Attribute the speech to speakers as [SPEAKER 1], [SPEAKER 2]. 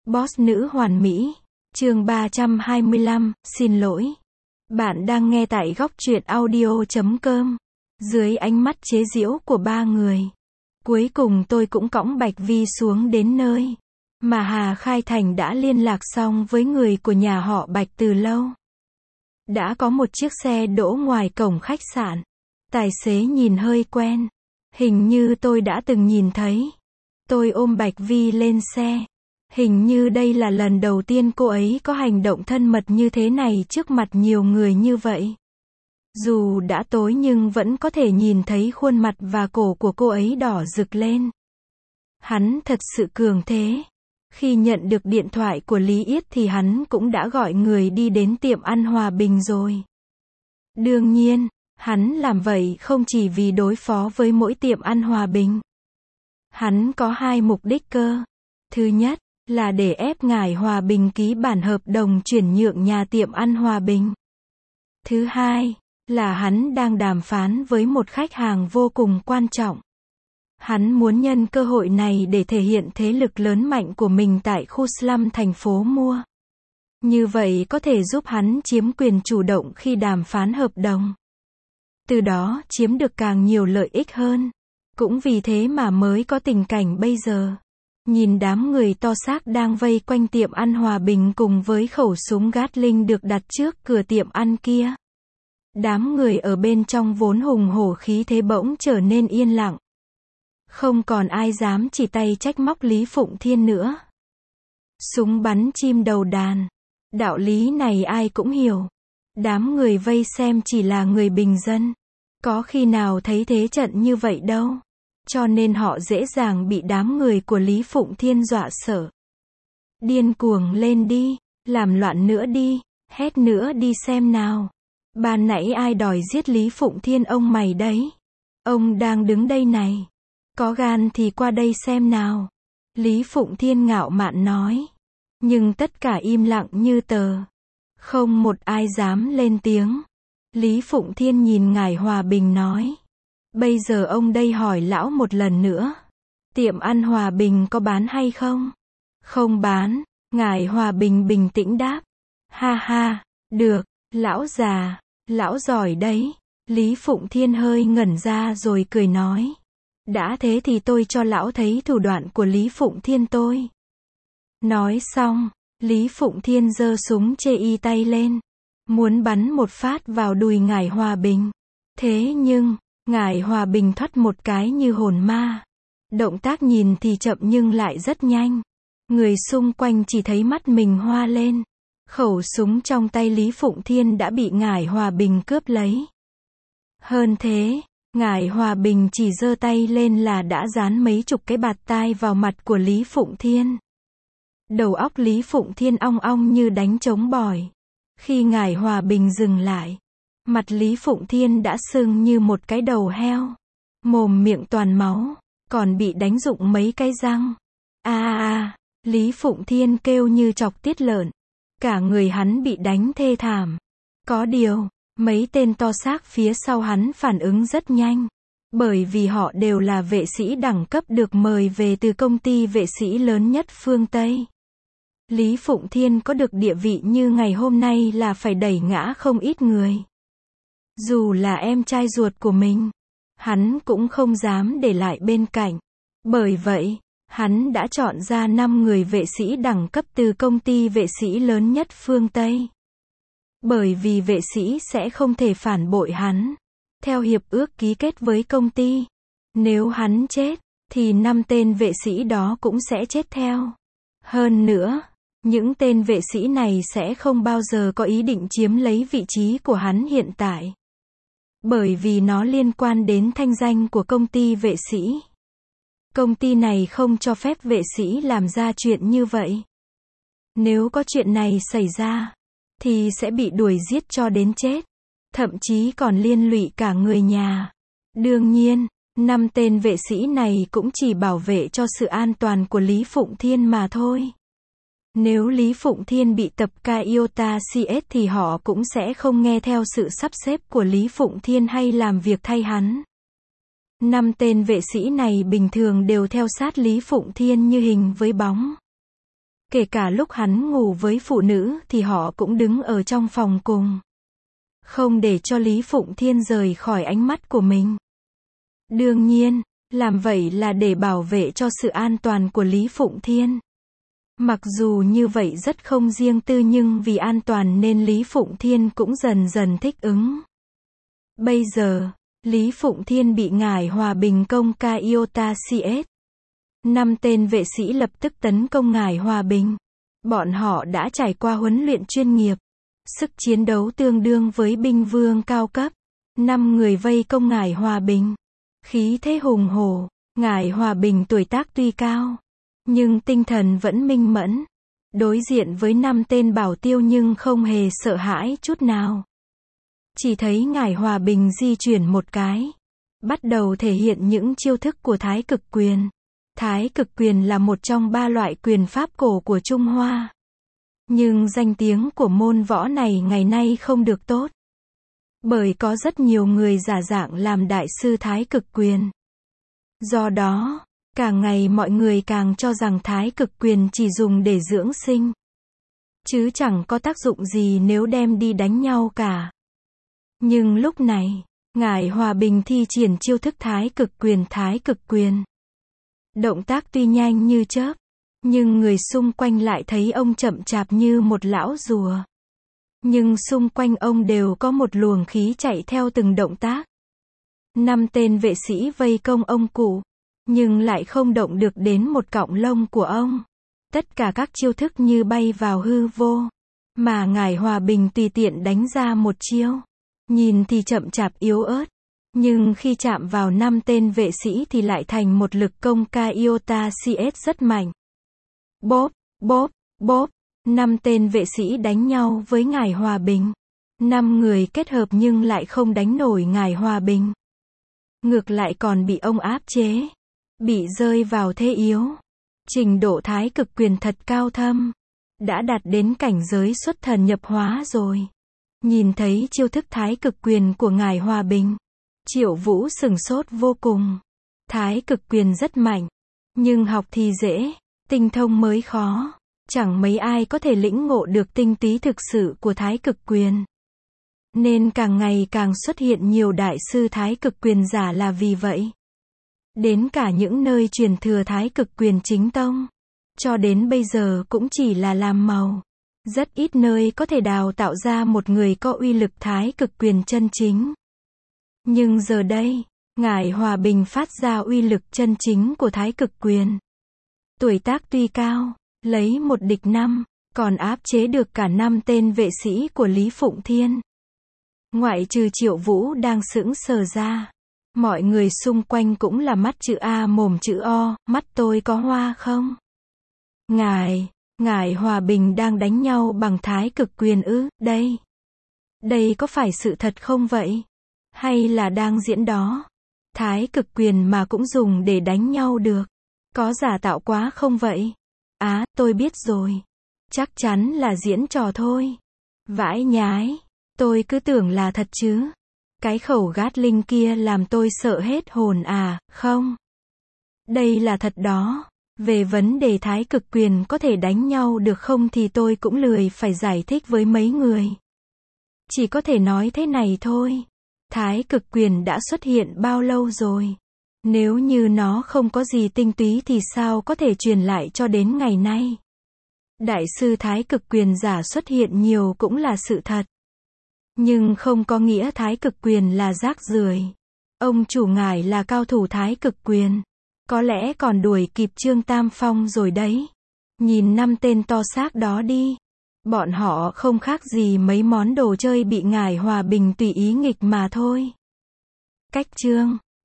[SPEAKER 1] Boss nữ hoàn mỹ. Chương 325, xin lỗi. Bạn đang nghe tại góc truyện audio.com. Dưới ánh mắt chế giễu của ba người, cuối cùng tôi cũng cõng Bạch Vi xuống đến nơi mà Hà Khai Thành đã liên lạc xong với người của nhà họ Bạch từ lâu. Đã có một chiếc xe đỗ ngoài cổng khách sạn. Tài xế nhìn hơi quen. Hình như tôi đã từng nhìn thấy. Tôi ôm Bạch Vi lên xe. Hình như đây là lần đầu tiên cô ấy có hành động thân mật như thế này trước mặt nhiều người như vậy. Dù đã tối nhưng vẫn có thể nhìn thấy khuôn mặt và cổ của cô ấy đỏ rực lên. Hắn thật sự cường thế. Khi nhận được điện thoại của Lý Yết thì hắn cũng đã gọi người đi đến tiệm ăn Hòa Bình rồi. Đương nhiên, hắn làm vậy không chỉ vì đối phó với mỗi tiệm ăn Hòa Bình. Hắn có hai mục đích cơ. Thứ nhất, là để ép ngài Hòa Bình ký bản hợp đồng chuyển nhượng nhà tiệm ăn Hòa Bình. Thứ hai, là hắn đang đàm phán với một khách hàng vô cùng quan trọng. Hắn muốn nhân cơ hội này để thể hiện thế lực lớn mạnh của mình tại khu slum thành phố Mua. Như vậy có thể giúp hắn chiếm quyền chủ động khi đàm phán hợp đồng. Từ đó chiếm được càng nhiều lợi ích hơn. Cũng vì thế mà mới có tình cảnh bây giờ. Nhìn đám người to xác đang vây quanh tiệm ăn Hòa Bình cùng với khẩu súng Gatling được đặt trước cửa tiệm ăn kia. Đám người ở bên trong vốn hùng hổ khí thế bỗng trở nên yên lặng. Không còn ai dám chỉ tay trách móc Lý Phụng Thiên nữa. Súng bắn chim đầu đàn. Đạo lý này ai cũng hiểu. Đám người vây xem chỉ là người bình dân. Có khi nào thấy thế trận như vậy đâu. Cho nên họ dễ dàng bị đám người của Lý Phụng Thiên dọa sợ. Điên cuồng lên đi, làm loạn nữa đi, hét nữa đi xem nào. Ban nãy ai đòi giết Lý Phụng Thiên ông mày đấy? Ông đang đứng đây này. Có gan thì qua đây xem nào. Lý Phụng Thiên ngạo mạn nói. Nhưng tất cả im lặng như tờ. Không một ai dám lên tiếng. Lý Phụng Thiên nhìn ngài Hòa Bình nói. Bây giờ ông đây hỏi lão một lần nữa. Tiệm ăn Hòa Bình có bán hay không? Không bán. Ngài Hòa Bình bình tĩnh đáp. Ha ha, được, lão già, lão giỏi đấy. Lý Phụng Thiên hơi ngẩn ra rồi cười nói. Đã thế thì tôi cho lão thấy thủ đoạn của Lý Phụng Thiên tôi. Nói xong, Lý Phụng Thiên giơ súng chê y tay lên. Muốn bắn một phát vào đùi ngài Hòa Bình. Thế nhưng, ngài Hòa Bình thoắt một cái như hồn ma. Động tác nhìn thì chậm nhưng lại rất nhanh. Người xung quanh chỉ thấy mắt mình hoa lên. Khẩu súng trong tay Lý Phụng Thiên đã bị ngài Hòa Bình cướp lấy. Hơn thế, ngài Hòa Bình chỉ giơ tay lên là đã dán mấy chục cái bạt tai vào mặt của Lý Phụng Thiên. Đầu óc Lý Phụng Thiên ong ong như đánh trống bỏi. Khi ngài Hòa Bình dừng lại, mặt Lý Phụng Thiên đã sưng như một cái đầu heo. Mồm miệng toàn máu, còn bị đánh rụng mấy cái răng. Lý Phụng Thiên kêu như chọc tiết lợn. Cả người hắn bị đánh thê thảm. Có điều, mấy tên to xác phía sau hắn phản ứng rất nhanh. Bởi vì họ đều là vệ sĩ đẳng cấp được mời về từ công ty vệ sĩ lớn nhất phương Tây. Lý Phụng Thiên có được địa vị như ngày hôm nay là phải đẩy ngã không ít người. Dù là em trai ruột của mình, hắn cũng không dám để lại bên cạnh. Bởi vậy, hắn đã chọn ra 5 người vệ sĩ đẳng cấp từ công ty vệ sĩ lớn nhất phương Tây. Bởi vì vệ sĩ sẽ không thể phản bội hắn. Theo hiệp ước ký kết với công ty, nếu hắn chết, thì 5 tên vệ sĩ đó cũng sẽ chết theo. Hơn nữa, những tên vệ sĩ này sẽ không bao giờ có ý định chiếm lấy vị trí của hắn hiện tại. Bởi vì nó liên quan đến thanh danh của công ty vệ sĩ. Công ty này không cho phép vệ sĩ làm ra chuyện như vậy. Nếu có chuyện này xảy ra, thì sẽ bị đuổi giết cho đến chết. Thậm chí còn liên lụy cả người nhà. Đương nhiên, 5 tên vệ sĩ này cũng chỉ bảo vệ cho sự an toàn của Lý Phụng Thiên mà thôi. Nếu Lý Phụng Thiên bị tập Iota CS thì họ cũng sẽ không nghe theo sự sắp xếp của Lý Phụng Thiên hay làm việc thay hắn. 5 tên vệ sĩ này bình thường đều theo sát Lý Phụng Thiên như hình với bóng. Kể cả lúc hắn ngủ với phụ nữ thì họ cũng đứng ở trong phòng cùng. Không để cho Lý Phụng Thiên rời khỏi ánh mắt của mình. Đương nhiên, làm vậy là để bảo vệ cho sự an toàn của Lý Phụng Thiên. Mặc dù như vậy rất không riêng tư nhưng vì an toàn nên Lý Phụng Thiên cũng dần dần thích ứng. Bây giờ, Lý Phụng Thiên bị Ngải Hòa Bình công ca Iota CS. 5 tên vệ sĩ lập tức tấn công Ngải Hòa Bình. Bọn họ đã trải qua huấn luyện chuyên nghiệp. Sức chiến đấu tương đương với binh vương cao cấp. 5 người vây công Ngải Hòa Bình. Khí thế hùng hổ. Ngải Hòa Bình tuổi tác tuy cao, nhưng tinh thần vẫn minh mẫn. Đối diện với 5 tên bảo tiêu nhưng không hề sợ hãi chút nào. Chỉ thấy Ngải Hòa Bình di chuyển một cái. Bắt đầu thể hiện những chiêu thức của Thái Cực Quyền. Thái Cực Quyền là một trong 3 loại quyền pháp cổ của Trung Hoa. Nhưng danh tiếng của môn võ này ngày nay không được tốt. Bởi có rất nhiều người giả dạng làm đại sư Thái Cực Quyền. Do đó, càng ngày mọi người càng cho rằng Thái Cực Quyền chỉ dùng để dưỡng sinh. Chứ chẳng có tác dụng gì nếu đem đi đánh nhau cả. Nhưng lúc này, Ngải Hòa Bình thi triển chiêu thức Thái Cực Quyền. Động tác tuy nhanh như chớp, nhưng người xung quanh lại thấy ông chậm chạp như một lão rùa. Nhưng xung quanh ông đều có một luồng khí chạy theo từng động tác. 5 tên vệ sĩ vây công ông cụ, nhưng lại không động được đến một cọng lông của ông. Tất cả các chiêu thức như bay vào hư vô, mà Ngải Hòa Bình tùy tiện đánh ra một chiêu. Nhìn thì chậm chạp yếu ớt, nhưng khi chạm vào 5 tên vệ sĩ thì lại thành một lực công ca Iota CS rất mạnh. Bóp, bóp, bóp, 5 tên vệ sĩ đánh nhau với Ngải Hòa Bình. 5 người kết hợp nhưng lại không đánh nổi Ngải Hòa Bình. Ngược lại còn bị ông áp chế, bị rơi vào thế yếu. Trình độ Thái Cực Quyền thật cao thâm, đã đạt đến cảnh giới xuất thần nhập hóa rồi. Nhìn thấy chiêu thức Thái Cực Quyền của Ngải Hòa Bình, Triệu Vũ sửng sốt vô cùng. Thái Cực Quyền rất mạnh, nhưng học thì dễ, tinh thông mới khó. Chẳng mấy ai có thể lĩnh ngộ được tinh túy thực sự của Thái Cực Quyền. Nên càng ngày càng xuất hiện nhiều đại sư Thái Cực Quyền giả là vì vậy. Đến cả những nơi truyền thừa Thái Cực Quyền chính tông, cho đến bây giờ cũng chỉ là làm màu. Rất ít nơi có thể đào tạo ra một người có uy lực Thái Cực Quyền chân chính. Nhưng giờ đây, Ngải Hòa Bình phát ra uy lực chân chính của Thái Cực Quyền. Tuổi tác tuy cao, lấy 1 địch 5, còn áp chế được cả 5 tên vệ sĩ của Lý Phụng Thiên. Ngoại trừ Triệu Vũ đang sững sờ ra, mọi người xung quanh cũng là mắt chữ A mồm chữ O, mắt tôi có hoa không? Ngải Hòa Bình đang đánh nhau bằng Thái Cực Quyền ư? Đây có phải sự thật không vậy? Hay là đang diễn đó? Thái Cực Quyền mà cũng dùng để đánh nhau được. Có giả tạo quá không vậy? Tôi biết rồi. Chắc chắn là diễn trò thôi. Vãi nhái. Tôi cứ tưởng là thật chứ. Cái khẩu Gatling kia làm tôi sợ hết hồn không? Đây là thật đó. Về vấn đề Thái Cực Quyền có thể đánh nhau được không thì tôi cũng lười phải giải thích với mấy người. Chỉ có thể nói thế này thôi. Thái Cực Quyền đã xuất hiện bao lâu rồi? Nếu như nó không có gì tinh túy thì sao có thể truyền lại cho đến ngày nay? Đại sư Thái Cực Quyền giả xuất hiện nhiều cũng là sự thật. Nhưng không có nghĩa Thái Cực Quyền là rác rưởi. Ông chủ Ngải là cao thủ Thái Cực Quyền. Có lẽ còn đuổi kịp Trương Tam Phong rồi đấy. Nhìn 5 tên to xác đó đi. Bọn họ không khác gì mấy món đồ chơi bị Ngải Hòa Bình tùy ý nghịch mà thôi. Cách chương